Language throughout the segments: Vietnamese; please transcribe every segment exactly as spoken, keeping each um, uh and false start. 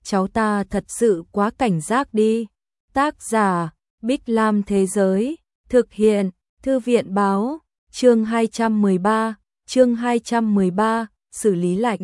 cháu ta thật sự quá cảnh giác đi. Tác giả, Bích Lam Thế Giới, thực hiện, Thư viện Báo, chương hai trăm mười ba, chương hai trăm mười ba, xử lý lạnh.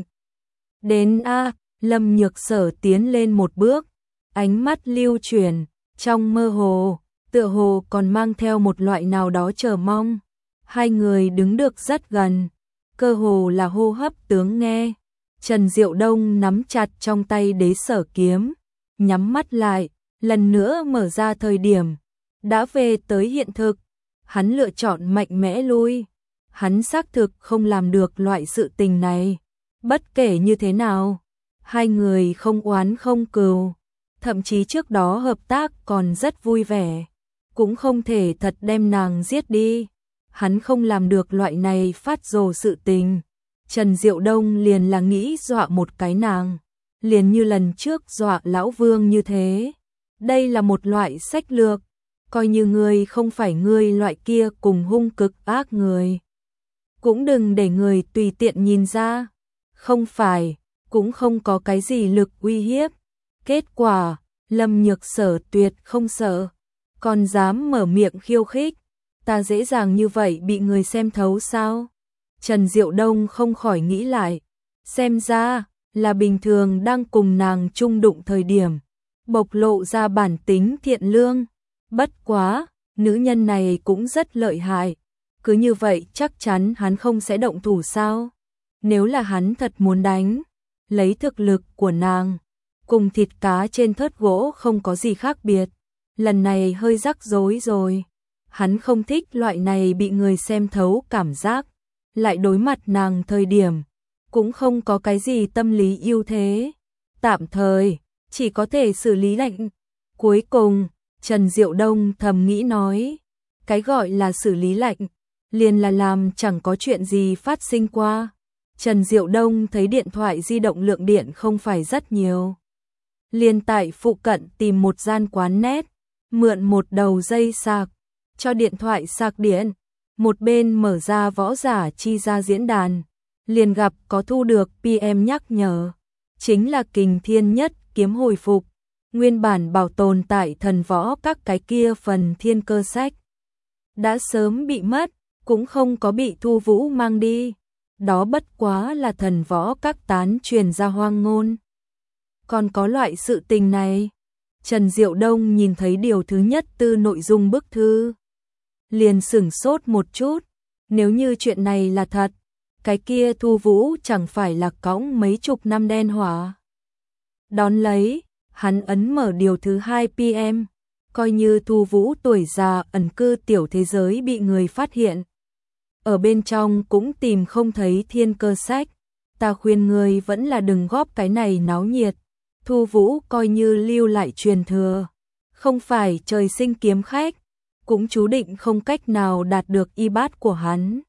Đến A, Lâm Nhược Sở tiến lên một bước, ánh mắt lưu chuyển, trong mơ hồ, tựa hồ còn mang theo một loại nào đó chờ mong. Hai người đứng được rất gần, cơ hồ là hô hấp tướng nghe. Trần Diệu Đông nắm chặt trong tay đế sở kiếm, nhắm mắt lại, lần nữa mở ra thời điểm. Đã về tới hiện thực, hắn lựa chọn mạnh mẽ lui. Hắn xác thực không làm được loại sự tình này. Bất kể như thế nào, hai người không oán không cừu. Thậm chí trước đó hợp tác còn rất vui vẻ. Cũng không thể thật đem nàng giết đi. Hắn không làm được loại này phát rồ sự tình. Trần Diệu Đông liền là nghĩ dọa một cái nàng. Liền như lần trước dọa lão vương như thế. Đây là một loại sách lược. Coi như ngươi không phải ngươi loại kia cùng hung cực ác người. Cũng đừng để người tùy tiện nhìn ra. Không phải, cũng không có cái gì lực uy hiếp. Kết quả, Lâm Nhược Sở tuyệt không sợ. Còn dám mở miệng khiêu khích. Ta dễ dàng như vậy bị người xem thấu sao? Trần Diệu Đông không khỏi nghĩ lại. Xem ra, là bình thường đang cùng nàng chung đụng thời điểm. Bộc lộ ra bản tính thiện lương. Bất quá, nữ nhân này cũng rất lợi hại. Cứ như vậy chắc chắn hắn không sẽ động thủ sao? Nếu là hắn thật muốn đánh, lấy thực lực của nàng, cùng thịt cá trên thớt gỗ không có gì khác biệt. Lần này hơi rắc rối rồi. Hắn không thích loại này bị người xem thấu cảm giác. Lại đối mặt nàng thời điểm, cũng không có cái gì tâm lý ưu thế. Tạm thời, chỉ có thể xử lý lạnh. Cuối cùng, Trần Diệu Đông thầm nghĩ nói, cái gọi là xử lý lạnh, liền là làm chẳng có chuyện gì phát sinh qua. Trần Diệu Đông thấy điện thoại di động lượng điện không phải rất nhiều. Liền tại phụ cận tìm một gian quán net, mượn một đầu dây sạc, cho điện thoại sạc điện. Một bên mở ra võ giả chi ra diễn đàn, liền gặp có thu được pê em nhắc nhở. Chính là Kình Thiên Nhất kiếm hồi phục, nguyên bản bảo tồn tại thần võ các cái kia phần thiên cơ sách. Đã sớm bị mất, cũng không có bị Thu Vũ mang đi. Đó bất quá là thần võ các tán truyền ra hoang ngôn. Còn có loại sự tình này. Trần Diệu Đông nhìn thấy điều thứ nhất từ nội dung bức thư. Liền sửng sốt một chút. Nếu như chuyện này là thật, cái kia Thu Vũ chẳng phải là cõng mấy chục năm đen hỏa. Đón lấy, hắn ấn mở điều thứ hai pê em. Coi như Thu Vũ tuổi già ẩn cư tiểu thế giới bị người phát hiện. Ở bên trong cũng tìm không thấy thiên cơ sách. Ta khuyên người vẫn là đừng góp cái này náo nhiệt. Thu Vũ coi như lưu lại truyền thừa. Không phải trời sinh kiếm khách, cũng chú định không cách nào đạt được y bát của hắn.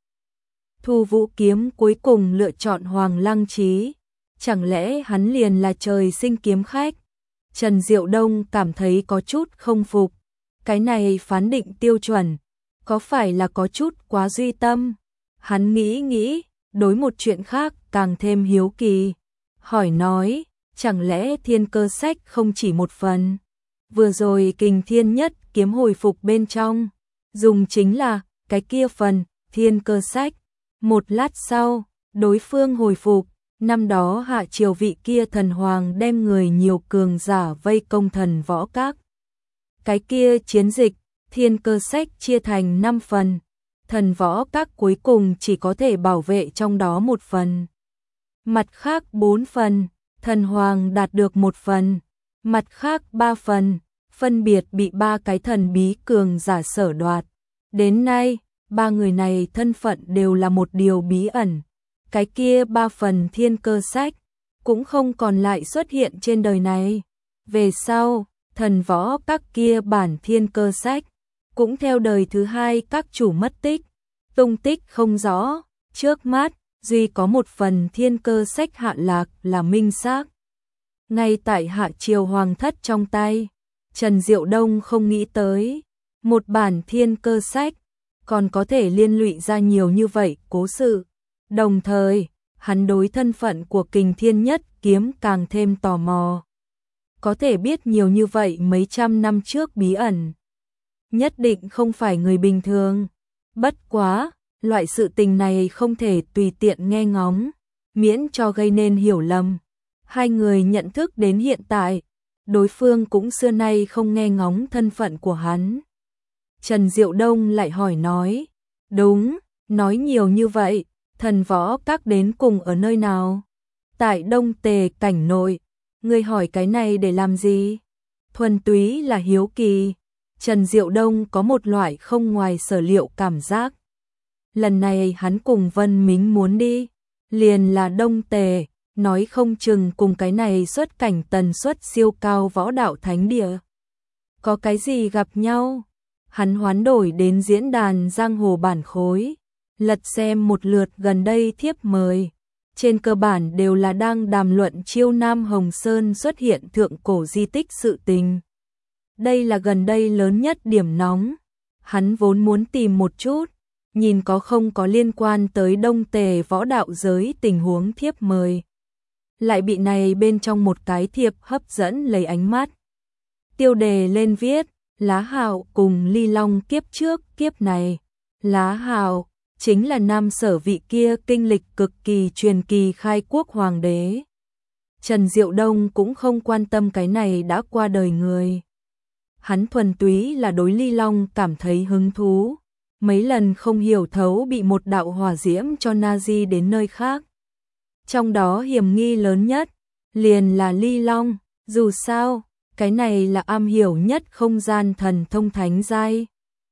Thu Vũ kiếm cuối cùng lựa chọn Hoàng Lăng Chí. Chẳng lẽ hắn liền là trời sinh kiếm khách? Trần Diệu Đông cảm thấy có chút không phục. Cái này phán định tiêu chuẩn, có phải là có chút quá duy tâm? Hắn nghĩ nghĩ, đối một chuyện khác càng thêm hiếu kỳ. Hỏi nói, chẳng lẽ thiên cơ sách không chỉ một phần? Vừa rồi Kình Thiên Nhất kiếm hồi phục bên trong, dùng chính là cái kia phần thiên cơ sách. Một lát sau, đối phương hồi phục, năm đó hạ triều vị kia thần hoàng đem người nhiều cường giả vây công thần võ các. Cái kia chiến dịch, thiên cơ sách chia thành năm phần, thần võ các cuối cùng chỉ có thể bảo vệ trong đó một phần. Mặt khác bốn phần, thần hoàng đạt được một phần, mặt khác ba phần, phân biệt bị ba cái thần bí cường giả sở đoạt. Đến nay, ba người này thân phận đều là một điều bí ẩn. Cái kia ba phần thiên cơ sách cũng không còn lại xuất hiện trên đời này. Về sau, thần võ các kia bản thiên cơ sách cũng theo đời thứ hai các chủ mất tích, tung tích không rõ. Trước mắt, duy có một phần thiên cơ sách hạ lạc là minh xác. Ngay tại hạ triều hoàng thất trong tay, Trần Diệu Đông không nghĩ tới, một bản thiên cơ sách còn có thể liên lụy ra nhiều như vậy cố sự. Đồng thời, hắn đối thân phận của Kình Thiên Nhất kiếm càng thêm tò mò. có thể biết nhiều như vậy mấy trăm năm trước bí ẩn. Nhất định không phải người bình thường. Bất quá, loại sự tình này không thể tùy tiện nghe ngóng, miễn cho gây nên hiểu lầm. Hai người nhận thức đến hiện tại, đối phương cũng xưa nay không nghe ngóng thân phận của hắn. Trần Diệu Đông lại hỏi nói, đúng, nói nhiều như vậy, Thần Võ Các đến cùng ở nơi nào? Tại Đông Tề cảnh nội, ngươi hỏi cái này để làm gì? Thuần túy là hiếu kỳ. Trần Diệu Đông có một loại không ngoài sở liệu cảm giác. Lần này hắn cùng Vân Mính muốn đi, liền là Đông Tề, nói không chừng cùng cái này xuất cảnh tần suất siêu cao võ đạo thánh địa. Có cái gì gặp nhau? Hắn hoán đổi đến diễn đàn giang hồ bản khối, lật xem một lượt gần đây thiếp mời. Trên cơ bản đều là đang đàm luận chiêu Nam Hồng Sơn xuất hiện thượng cổ di tích sự tình. Đây là gần đây lớn nhất điểm nóng. Hắn vốn muốn tìm một chút, nhìn có không có liên quan tới Đông Tề võ đạo giới tình huống thiếp mời. Lại bị này bên trong một cái thiệp hấp dẫn lấy ánh mắt. Tiêu đề lên viết, Lá Hạo cùng Ly Long kiếp trước kiếp này. Lá Hạo chính là nam sở vị kia kinh lịch cực kỳ truyền kỳ khai quốc hoàng đế. Trần Diệu Đông cũng không quan tâm cái này đã qua đời người. Hắn thuần túy là đối Ly Long cảm thấy hứng thú. Mấy lần không hiểu thấu bị một đạo hỏa diễm cho Nazi đến nơi khác. Trong đó hiểm nghi lớn nhất, liền là Ly Long, dù sao, cái này là am hiểu nhất không gian thần thông thánh giai.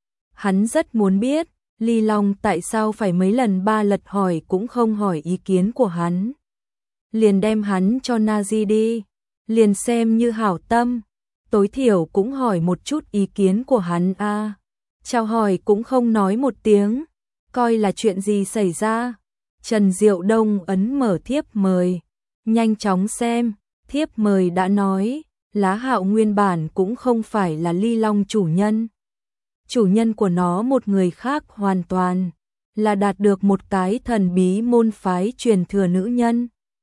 Hắn rất muốn biết, Ly Long tại sao phải mấy lần ba lật hỏi cũng không hỏi ý kiến của hắn. Liền đem hắn cho Nazi đi, liền xem như hảo tâm, tối thiểu cũng hỏi một chút ý kiến của hắn a. À. Chào hỏi cũng không nói một tiếng, coi là chuyện gì xảy ra. Trần Diệu Đông ấn mở thiếp mời, nhanh chóng xem, thiếp mời đã nói, Lá Hạo nguyên bản cũng không phải là Ly Long chủ nhân. Chủ nhân của nó một người khác hoàn toàn, là đạt được một cái thần bí môn phái truyền thừa nữ nhân.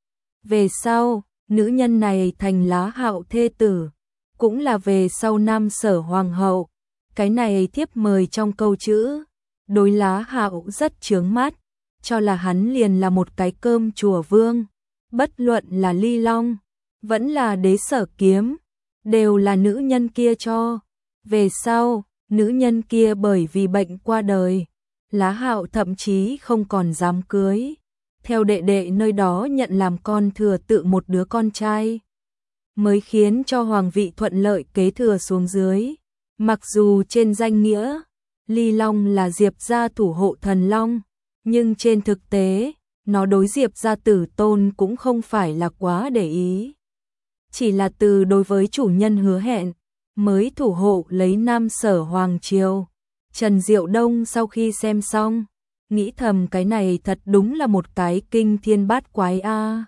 Về sau, nữ nhân này thành Lá Hạo thê tử, cũng là về sau Nam Sở Hoàng hậu. Cái này thiếp mời trong câu chữ, đối Lá Hạo rất chướng mắt, cho là hắn liền là một cái cơm chùa vương. Bất luận là Ly Long, vẫn là Đế Sở Kiếm, đều là nữ nhân kia cho. Về sau, nữ nhân kia bởi vì bệnh qua đời, Lá Hạo thậm chí không còn dám cưới. Theo đệ đệ nơi đó nhận làm con thừa tự một đứa con trai, mới khiến cho hoàng vị thuận lợi kế thừa xuống dưới. Mặc dù trên danh nghĩa, Ly Long là Diệp gia thủ hộ thần long, nhưng trên thực tế, nó đối Diệp gia tử tôn cũng không phải là quá để ý. Chỉ là từ đối với chủ nhân hứa hẹn, mới thủ hộ lấy Nam Sở Hoàng Triều. Trần Diệu Đông sau khi xem xong, nghĩ thầm cái này thật đúng là một cái kinh thiên bát quái a. À.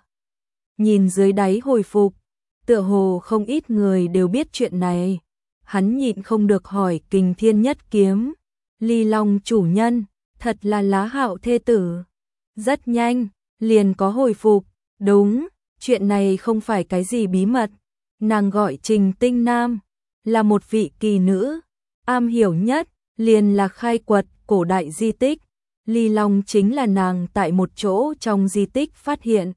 Nhìn dưới đáy hồi phục, tựa hồ không ít người đều biết chuyện này. Hắn nhịn không được hỏi Kình Thiên Nhất Kiếm, Ly Long chủ nhân, thật là Lá Hạo thê tử. Rất nhanh, liền có hồi phục, đúng, chuyện này không phải cái gì bí mật. Nàng gọi Trình Tinh Nam, là một vị kỳ nữ, am hiểu nhất, liền là khai quật cổ đại di tích. Ly Long chính là nàng tại một chỗ trong di tích phát hiện.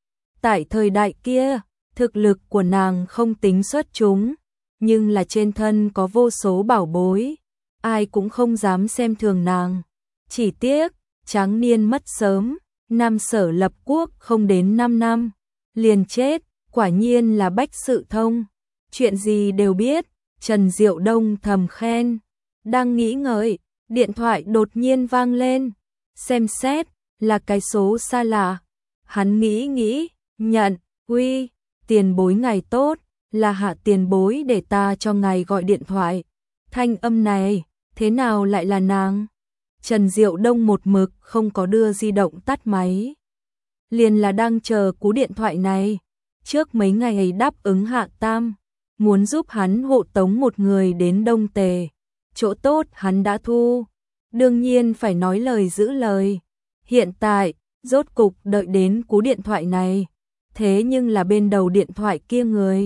Tại thời đại kia, thực lực của nàng không tính xuất chúng, nhưng là trên thân có vô số bảo bối, ai cũng không dám xem thường nàng. Chỉ tiếc, tráng niên mất sớm, Nam Sở lập quốc không đến năm năm, liền chết, quả nhiên là bách sự thông, chuyện gì đều biết. Trần Diệu Đông thầm khen, đang nghĩ ngợi, điện thoại đột nhiên vang lên, xem xét, là cái số xa lạ. Hắn nghĩ nghĩ, nhận, uy, tiền bối ngày tốt, là Hạ tiền bối để ta cho ngài gọi điện thoại. Thanh âm này, thế nào lại là nàng? Trần Diệu Đông một mực không có đưa di động tắt máy. Liền là đang chờ cú điện thoại này. Trước mấy ngày ấy đáp ứng Hạ Tam, muốn giúp hắn hộ tống một người đến Đông Tề. Chỗ tốt hắn đã thu, đương nhiên phải nói lời giữ lời. Hiện tại, rốt cục đợi đến cú điện thoại này. Thế nhưng là bên đầu điện thoại kia người,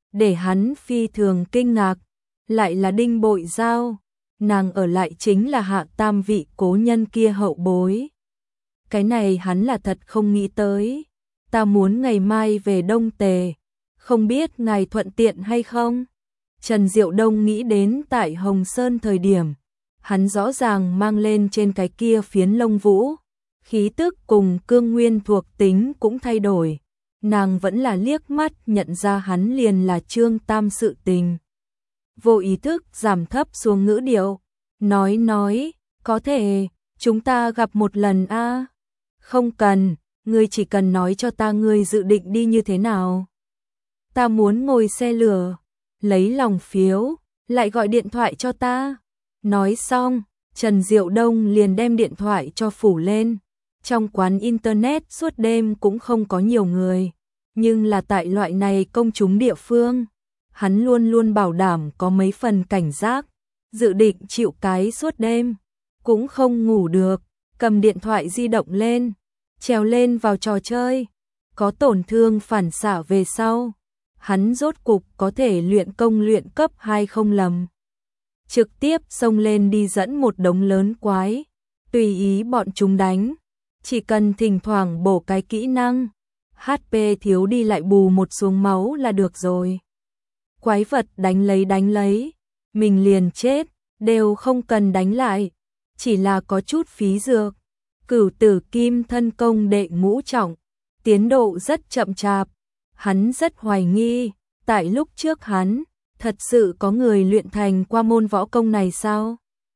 để hắn phi thường kinh ngạc, lại là Đinh Bội Giao, nàng ở lại chính là Hạ Tam vị cố nhân kia hậu bối. Cái này hắn là thật không nghĩ tới. Ta muốn ngày mai về Đông Tề, không biết ngài thuận tiện hay không? Trần Diệu Đông nghĩ đến tại Hồng Sơn thời điểm, hắn rõ ràng mang lên trên cái kia phiến lông vũ, khí tức cùng cương nguyên thuộc tính cũng thay đổi. Nàng vẫn là liếc mắt nhận ra hắn liền là Trương Tam sự tình. Vô ý thức giảm thấp xuống ngữ điệu, nói nói, có thể, chúng ta gặp một lần a à? Không cần, ngươi chỉ cần nói cho ta ngươi dự định đi như thế nào. Ta muốn ngồi xe lửa, lấy lòng phiếu, lại gọi điện thoại cho ta. Nói xong, Trần Diệu Đông liền đem điện thoại cho phủ lên. Trong quán internet suốt đêm cũng không có nhiều người, nhưng là tại loại này công chúng địa phương, hắn luôn luôn bảo đảm có mấy phần cảnh giác, dự định chịu cái suốt đêm, cũng không ngủ được, cầm điện thoại di động lên, trèo lên vào trò chơi, có tổn thương phản xạ về sau, hắn rốt cục có thể luyện công luyện cấp hai không lầm. Trực tiếp xông lên đi dẫn một đống lớn quái, tùy ý bọn chúng đánh, chỉ cần thỉnh thoảng bổ cái kỹ năng, hát pê thiếu đi lại bù một xuống máu là được rồi. Quái vật đánh lấy đánh lấy, mình liền chết, đều không cần đánh lại, chỉ là có chút phí dược. Cửu tử kim thân công đệ ngũ trọng, tiến độ rất chậm chạp, hắn rất hoài nghi, tại lúc trước hắn, thật sự có người luyện thành qua môn võ công này sao?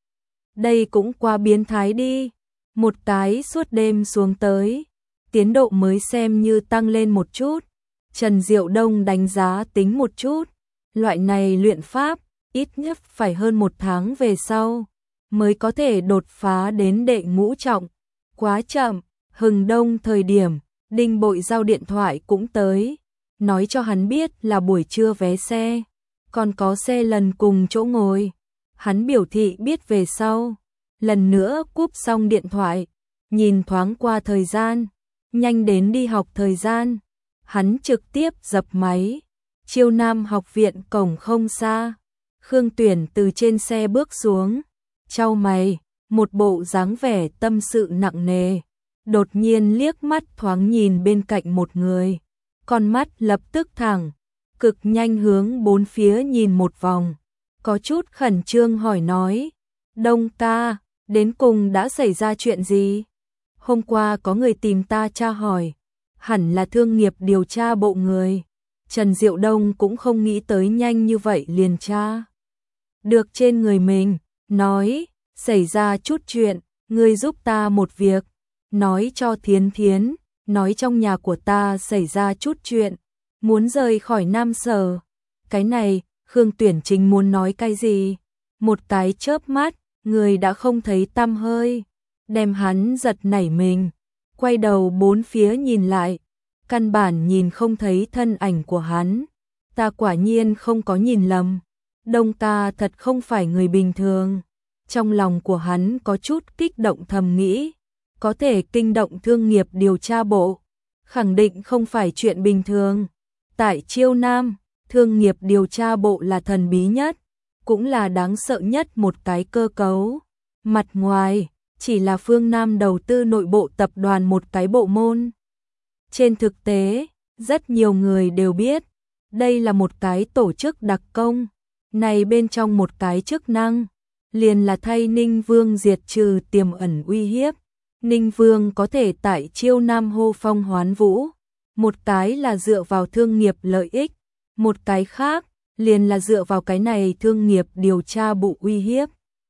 Đây cũng quá biến thái đi, một cái suốt đêm xuống tới, tiến độ mới xem như tăng lên một chút. Trần Diệu Đông đánh giá tính một chút, loại này luyện pháp, ít nhất phải hơn một tháng về sau, mới có thể đột phá đến đệ ngũ trọng. Quá chậm, hừng đông thời điểm, Đinh Bội Giao điện thoại cũng tới, nói cho hắn biết là buổi trưa vé xe, còn có xe lần cùng chỗ ngồi. Hắn biểu thị biết về sau, lần nữa cúp xong điện thoại, nhìn thoáng qua thời gian, nhanh đến đi học thời gian, hắn trực tiếp dập máy. Chiêu Nam học viện cổng không xa, Khương Tuyển từ trên xe bước xuống, chau mày, một bộ dáng vẻ tâm sự nặng nề, đột nhiên liếc mắt thoáng nhìn bên cạnh một người, con mắt lập tức thẳng, cực nhanh hướng bốn phía nhìn một vòng, có chút khẩn trương hỏi nói, Đông ca, đến cùng đã xảy ra chuyện gì? Hôm qua có người tìm ta tra hỏi, hẳn là thương nghiệp điều tra bộ người. Trần Diệu Đông cũng không nghĩ tới nhanh như vậy liền tra được trên người mình, nói, xảy ra chút chuyện, ngươi giúp ta một việc, nói cho Thiến Thiến, nói trong nhà của ta xảy ra chút chuyện, muốn rời khỏi Nam Sở. Cái này, Khương Tuyển Chính muốn nói cái gì? Một cái chớp mắt, người đã không thấy tăm hơi, đem hắn giật nảy mình, quay đầu bốn phía nhìn lại, căn bản nhìn không thấy thân ảnh của hắn. Ta quả nhiên không có nhìn lầm, Đông ca thật không phải người bình thường. Trong lòng của hắn có chút kích động thầm nghĩ, có thể kinh động thương nghiệp điều tra bộ, khẳng định không phải chuyện bình thường. Tại Chiêu Nam, thương nghiệp điều tra bộ là thần bí nhất, cũng là đáng sợ nhất một cái cơ cấu. Mặt ngoài, chỉ là phương Nam đầu tư nội bộ tập đoàn một cái bộ môn. Trên thực tế, rất nhiều người đều biết, đây là một cái tổ chức đặc công, này bên trong một cái chức năng, liền là thay Ninh Vương diệt trừ tiềm ẩn uy hiếp. Ninh Vương có thể tại Chiêu Nam hô phong hoán vũ, một cái là dựa vào thương nghiệp lợi ích, một cái khác, liền là dựa vào cái này thương nghiệp điều tra bộ uy hiếp.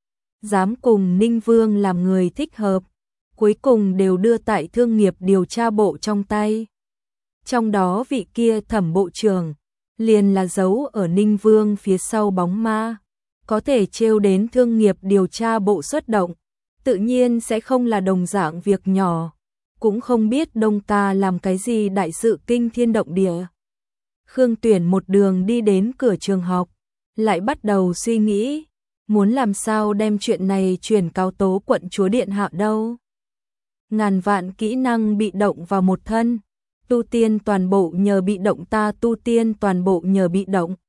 Dám cùng Ninh Vương làm người thích hợp, cuối cùng đều đưa tại thương nghiệp điều tra bộ trong tay. Trong đó vị kia Thẩm bộ trưởng, liền là giấu ở Ninh Vương phía sau bóng ma, có thể trêu đến thương nghiệp điều tra bộ xuất động, tự nhiên sẽ không là đồng dạng việc nhỏ, cũng không biết Đông ca làm cái gì đại sự kinh thiên động địa. Khương Tuyển một đường đi đến cửa trường học, lại bắt đầu suy nghĩ, muốn làm sao đem chuyện này truyền cáo tố quận chúa điện hạ đâu. Ngàn vạn kỹ năng bị động vào một thân, Tu tiên toàn bộ nhờ bị động, ta tu tiên toàn bộ nhờ bị động.